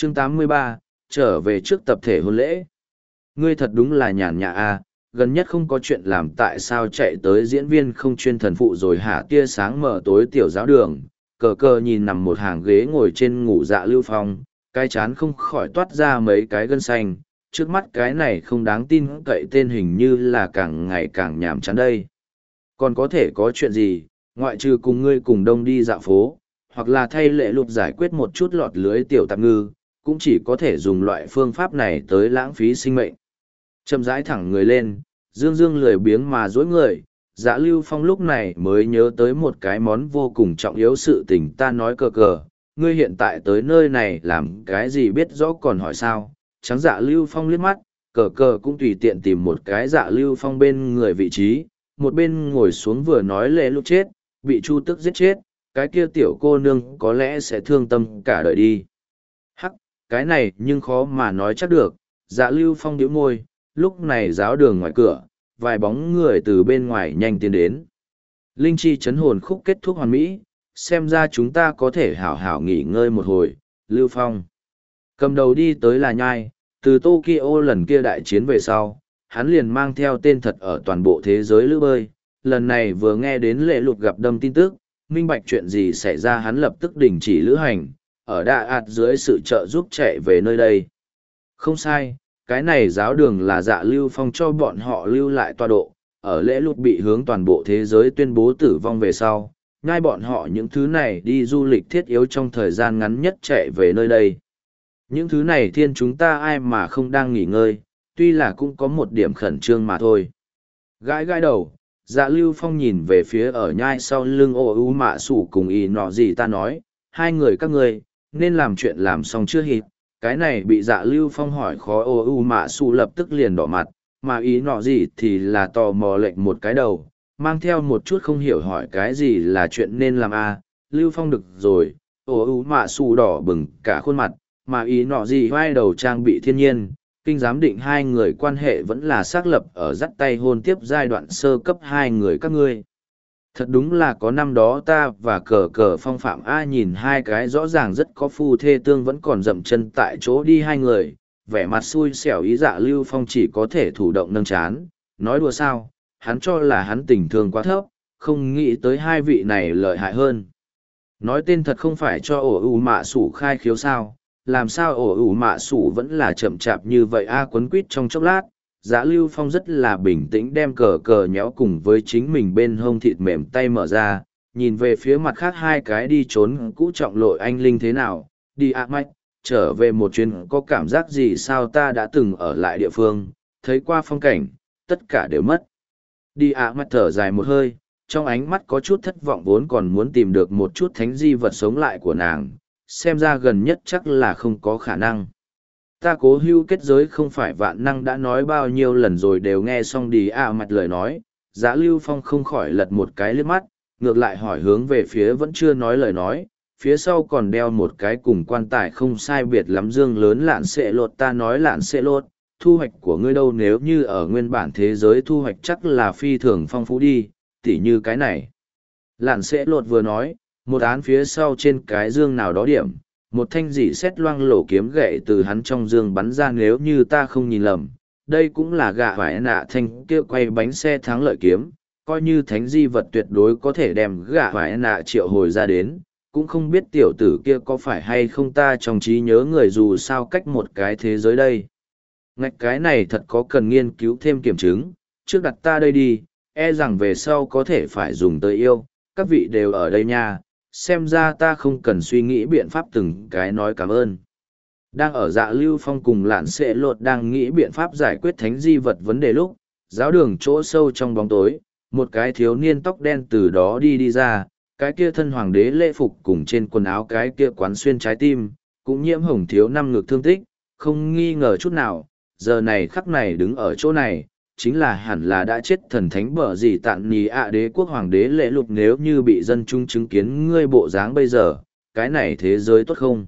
Chương 83, trở về trước tập thể hôn lễ. Ngươi thật đúng là nhàn nhã a, gần nhất không có chuyện làm tại sao chạy tới diễn viên không chuyên thần phụ rồi hả? Tia sáng mờ tối tiểu giáo đường, cờ cờ nhìn nằm một hàng ghế ngồi trên ngủ dạ Lưu Phong, cái chán không khỏi toát ra mấy cái gân xanh, trước mắt cái này không đáng tin cậy tên hình như là càng ngày càng nhàm chán đây. Còn có thể có chuyện gì, ngoại trừ cùng ngươi cùng đông đi dạo phố, hoặc là thay lệ lục giải quyết một chút lọt lưới tiểu tạp ngư, cũng chỉ có thể dùng loại phương pháp này tới lãng phí sinh mệnh. Chậm rãi thẳng người lên, dương dương lười biếng mà dối người, dạ Lưu Phong lúc này mới nhớ tới một cái món vô cùng trọng yếu sự tình. Ta nói cờ cờ, ngươi hiện tại tới nơi này làm cái gì biết rõ còn hỏi sao? Trắng dạ Lưu Phong liếc mắt, cờ cờ cũng tùy tiện tìm một cái dạ Lưu Phong bên người vị trí, một bên ngồi xuống vừa nói lệ lúc chết, bị Chu Tức giết chết, cái kia tiểu cô nương có lẽ sẽ thương tâm cả đời đi. Hắc, cái này nhưng khó mà nói chắc được. Dạ Lưu Phong nhíu môi, lúc này giáo đường ngoài cửa, vài bóng người từ bên ngoài nhanh tiến đến. Linh chi chấn hồn khúc kết thúc hoàn mỹ, xem ra chúng ta có thể hảo hảo nghỉ ngơi một hồi. Lưu Phong cầm đầu đi tới là Nhai, từ Tokyo lần kia đại chiến về sau, hắn liền mang theo tên thật ở toàn bộ thế giới lữ bơi. Lần này vừa nghe đến lệ lục gặp đâm tin tức, minh bạch chuyện gì xảy ra, hắn lập tức đình chỉ lữ hành, ở Đà Ạt dưới sự trợ giúp chạy về nơi đây. Không sai, cái này giáo đường là dạ Lưu Phong cho bọn họ lưu lại tọa độ, ở lễ lục bị hướng toàn bộ thế giới tuyên bố tử vong về sau, ngay bọn họ những thứ này đi du lịch thiết yếu trong thời gian ngắn nhất chạy về nơi đây. Những thứ này thiên chúng ta ai mà không đang nghỉ ngơi, tuy là cũng có một điểm khẩn trương mà thôi. Gãi gãi đầu, dạ Lưu Phong nhìn về phía ở nhai sau lưng ô u mạ sủ cùng y nọ gì ta nói, hai người các ngươi nên làm chuyện làm xong chưa hịp. Cái này bị dạ Lưu Phong hỏi khó ô u mạ sủ lập tức liền đỏ mặt, mà ý nọ gì thì là tò mò lệnh một cái đầu, mang theo một chút không hiểu hỏi cái gì là chuyện nên làm a. Lưu Phong được rồi, ô u mạ sủ đỏ bừng cả khuôn mặt, mà ý nọ gì vai đầu trang bị thiên nhiên. Kinh giám định hai người quan hệ vẫn là xác lập ở dắt tay hôn tiếp giai đoạn sơ cấp hai người các ngươi. Thật đúng là có năm đó ta và cờ cờ phong phạm A, nhìn hai cái rõ ràng rất có phu thê tương vẫn còn dậm chân tại chỗ đi hai người, vẻ mặt xui xẻo ý dạ Lưu Phong chỉ có thể thủ động nâng chán, nói đùa sao, hắn cho là hắn tình thương quá thấp, không nghĩ tới hai vị này lợi hại hơn. Nói tên thật không phải cho ổ ủ mạ sủ khai khiếu sao, làm sao ổ ủ mạ sủ vẫn là chậm chạp như vậy a. Quấn quýt trong chốc lát, Dạ Lưu Phong rất là bình tĩnh đem cờ cờ nhéo cùng với chính mình bên hông thịt mềm tay mở ra, nhìn về phía mặt khác hai cái đi trốn cũ trọng lội anh linh thế nào, đi ạ mạch, trở về một chuyến có cảm giác gì sao? Ta đã từng ở lại địa phương, thấy qua phong cảnh, tất cả đều mất. Đi ạ mạch thở dài một hơi, trong ánh mắt có chút thất vọng, vốn còn muốn tìm được một chút thánh di vật sống lại của nàng, xem ra gần nhất chắc là không có khả năng. Ta cố hưu kết giới không phải vạn năng đã nói bao nhiêu lần rồi. Đều nghe xong đi ạ mặt lời nói, Dạ Lưu Phong không khỏi lật một cái liếc mắt, ngược lại hỏi hướng về phía vẫn chưa nói lời nói, phía sau còn đeo một cái cùng quan tài không sai biệt lắm dương lớn Lạn Xệ Lột. Ta nói Lạn Xệ Lột, thu hoạch của ngươi đâu? Nếu như ở nguyên bản thế giới thu hoạch chắc là phi thường phong phú đi, tỉ như cái này. Lạn Xệ Lột vừa nói, một án phía sau trên cái dương nào đó điểm, một thanh dị xét loang lổ kiếm gậy từ hắn trong dương bắn ra. Nếu như ta không nhìn lầm, đây cũng là gạ vải nạ thanh kia quay bánh xe thắng lợi kiếm, coi như thánh di vật tuyệt đối có thể đem gạ vải nạ triệu hồi ra đến. Cũng không biết tiểu tử kia có phải hay không, ta trong trí nhớ người dù sao cách một cái thế giới đây. Ngạch, cái này thật có cần nghiên cứu thêm kiểm chứng, trước đặt ta đây đi, e rằng về sau có thể phải dùng tới yêu, các vị đều ở đây nha. Xem ra ta không cần suy nghĩ biện pháp từng cái nói cảm ơn. Đang ở Dạ Lưu Phong cùng Lạn Xệ Lột đang nghĩ biện pháp giải quyết thánh di vật vấn đề lúc, giáo đường chỗ sâu trong bóng tối, một cái thiếu niên tóc đen từ đó đi ra, cái kia thân hoàng đế lễ phục cùng trên quần áo cái kia quán xuyên trái tim, cũng nhiễm hồng thiếu năm ngực thương tích, không nghi ngờ chút nào, giờ này khắc này đứng ở chỗ này, chính là hẳn là đã chết thần thánh bở gì tạn nì ạ đế quốc hoàng đế lễ lục. Nếu như bị dân chúng chứng kiến ngươi bộ dáng bây giờ, cái này thế giới tốt không?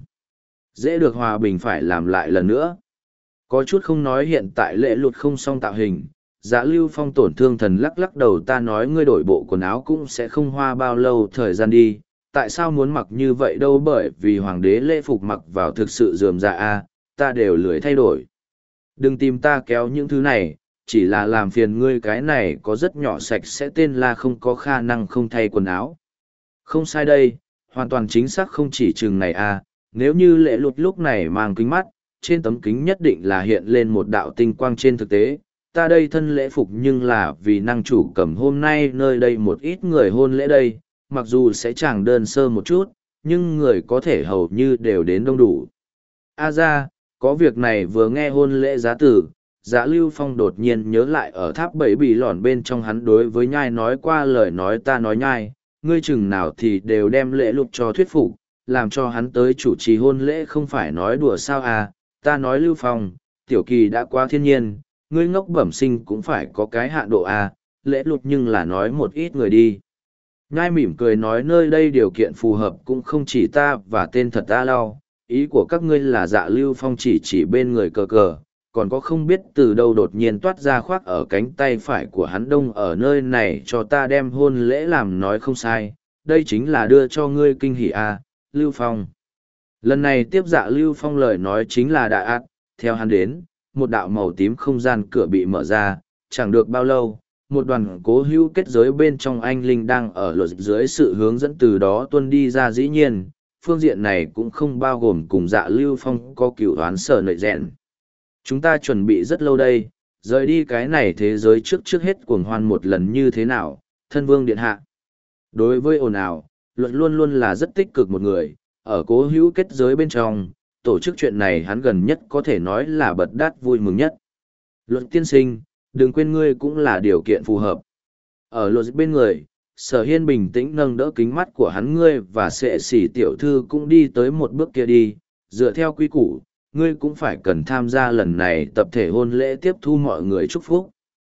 Dễ được hòa bình phải làm lại lần nữa. Có chút không nói hiện tại lễ lục không xong tạo hình, Dạ Lưu Phong tổn thương thần lắc lắc đầu. Ta nói ngươi đổi bộ quần áo cũng sẽ không hoa bao lâu thời gian đi, tại sao muốn mặc như vậy đâu, bởi vì hoàng đế lễ phục mặc vào thực sự rườm rà a, ta đều lười thay đổi. Đừng tìm ta kéo những thứ này, chỉ là làm phiền ngươi, cái này có rất nhỏ sạch sẽ, tên là không có khả năng không thay quần áo. Không sai đây, hoàn toàn chính xác, không chỉ chừng này a, nếu như Lệ Lụt lúc này mang kính mắt, trên tấm kính nhất định là hiện lên một đạo tinh quang. Trên thực tế, ta đây thân lễ phục nhưng là vì năng chủ cầm hôm nay nơi đây một ít người hôn lễ đây, mặc dù sẽ chẳng đơn sơ một chút, nhưng người có thể hầu như đều đến đông đủ. A ra, có việc này vừa nghe hôn lễ giá tử, Dạ Lưu Phong đột nhiên nhớ lại ở tháp bảy bị lòn bên trong hắn đối với Nhai nói qua lời nói, ta nói Nhai, ngươi chừng nào thì đều đem Lễ Lục cho thuyết phục, làm cho hắn tới chủ trì hôn lễ, không phải nói đùa sao à, ta nói Lưu Phong, tiểu kỳ đã quá thiên nhiên, ngươi ngốc bẩm sinh cũng phải có cái hạn độ à, Lễ Lục nhưng là nói một ít người đi. Nhai mỉm cười nói, nơi đây điều kiện phù hợp cũng không chỉ ta và tên thật ta lau, ý của các ngươi là Dạ Lưu Phong chỉ bên người cờ cờ, còn có không biết từ đâu đột nhiên toát ra khoác ở cánh tay phải của hắn, đông ở nơi này cho ta đem hôn lễ làm, nói không sai, đây chính là đưa cho ngươi kinh hỉ à, Lưu Phong. Lần này tiếp Dạ Lưu Phong lời nói chính là đại ác, theo hắn đến, một đạo màu tím không gian cửa bị mở ra, chẳng được bao lâu, một đoàn cố hữu kết giới bên trong anh linh đang ở luật dưới sự hướng dẫn từ đó tuân đi ra. Dĩ nhiên, phương diện này cũng không bao gồm cùng Dạ Lưu Phong có cựu oán sở nội rèn. Chúng ta chuẩn bị rất lâu đây, rời đi cái này thế giới trước hết cuồng hoan một lần như thế nào, thân vương điện hạ. Đối với ồn ào, luật luôn luôn là rất tích cực một người, ở cố hữu kết giới bên trong, tổ chức chuyện này hắn gần nhất có thể nói là bật đát vui mừng nhất. Luật tiên sinh, đừng quên ngươi cũng là điều kiện phù hợp. Ở luật bên người, Sở Hiên bình tĩnh nâng đỡ kính mắt của hắn, ngươi và Sệ Sĩ tiểu thư cũng đi tới một bước kia đi, dựa theo quy củ, ngươi cũng phải cần tham gia lần này tập thể hôn lễ, tiếp thu mọi người chúc phúc.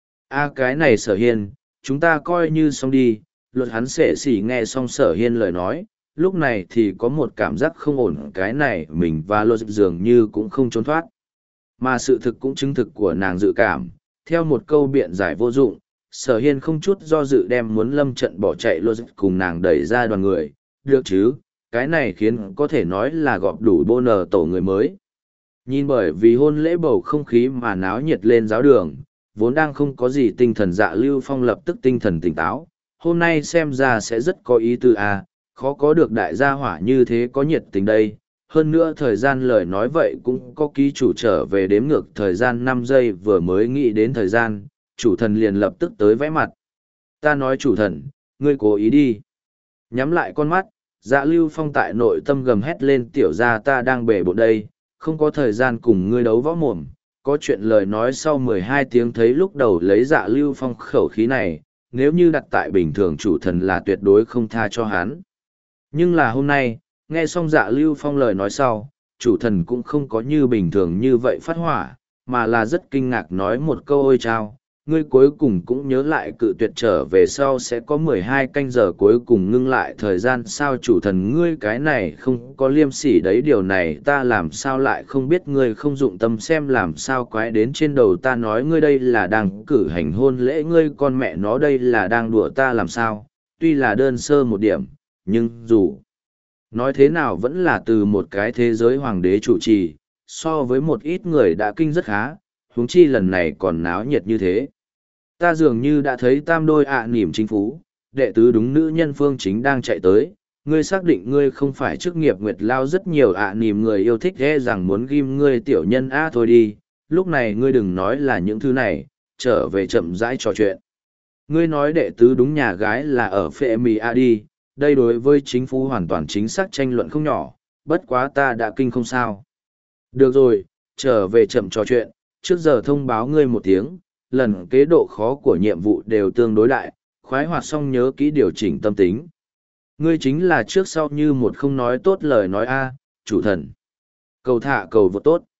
Cái này Sở Hiên, chúng ta coi như xong đi. Luật hắn Sệ Sĩ nghe xong Sở Hiên lời nói, lúc này thì có một cảm giác không ổn, cái này mình và luật dường như cũng không trốn thoát. Mà sự thực cũng chứng thực của nàng dự cảm, theo một câu biện giải vô dụng, Sở Hiên không chút do dự đem muốn lâm trận bỏ chạy luật cùng nàng đẩy ra đoàn người. Được chứ, cái này khiến có thể nói là gọp đủ bô nờ tổ người mới. Nhìn bởi vì hôn lễ bầu không khí mà náo nhiệt lên giáo đường, vốn đang không có gì tinh thần Dạ Lưu Phong lập tức tinh thần tỉnh táo, hôm nay xem ra sẽ rất có ý tư à, khó có được đại gia hỏa như thế có nhiệt tình đây. Hơn nữa thời gian lời nói vậy cũng có ký chủ trở về đếm ngược thời gian 5 giây, vừa mới nghĩ đến thời gian, chủ thần liền lập tức tới vẽ mặt. Ta nói chủ thần, ngươi cố ý đi. Nhắm lại con mắt, Dạ Lưu Phong tại nội tâm gầm hét lên, tiểu gia ta đang bể bộn đây, không có thời gian cùng ngươi đấu võ mồm. Có chuyện lời nói sau 12 tiếng, thấy lúc đầu lấy Dạ Lưu Phong khẩu khí này, nếu như đặt tại bình thường chủ thần là tuyệt đối không tha cho hắn. Nhưng là hôm nay, nghe xong Dạ Lưu Phong lời nói sau, chủ thần cũng không có như bình thường như vậy phát hỏa, mà là rất kinh ngạc nói một câu, ôi chao, ngươi cuối cùng cũng nhớ lại cự tuyệt trở về sau sẽ có 12 canh giờ cuối cùng ngưng lại thời gian sao, chủ thần ngươi cái này không có liêm sỉ đấy, điều này ta làm sao lại không biết, ngươi không dụng tâm xem làm sao quái đến trên đầu ta, nói ngươi đây là đang cử hành hôn lễ, ngươi con mẹ nó đây là đang đùa ta làm sao, tuy là đơn sơ một điểm, nhưng dù nói thế nào vẫn là từ một cái thế giới hoàng đế chủ trì, so với một ít người đã kinh rất khá, huống chi lần này còn náo nhiệt như thế. Ta dường như đã thấy tam đôi nỉm chính phú, đệ tứ đúng nữ nhân phương chính đang chạy tới, ngươi xác định ngươi không phải chức nghiệp nguyệt lao, rất nhiều nỉm người yêu thích ghê rằng muốn ghim ngươi tiểu nhân thôi đi, lúc này ngươi đừng nói là những thứ này, trở về chậm rãi trò chuyện. Ngươi nói đệ tứ đúng nhà gái là ở phệ mì đi, đây đối với chính phủ hoàn toàn chính xác tranh luận không nhỏ, bất quá ta đã kinh không sao. Được rồi, trở về chậm trò chuyện, trước giờ thông báo ngươi một tiếng, lần kế độ khó của nhiệm vụ đều tương đối đại, khoái hoạt xong nhớ kỹ điều chỉnh tâm tính. Ngươi chính là trước sau như một không nói tốt lời nói chủ thần. Cầu thả cầu vượt tốt.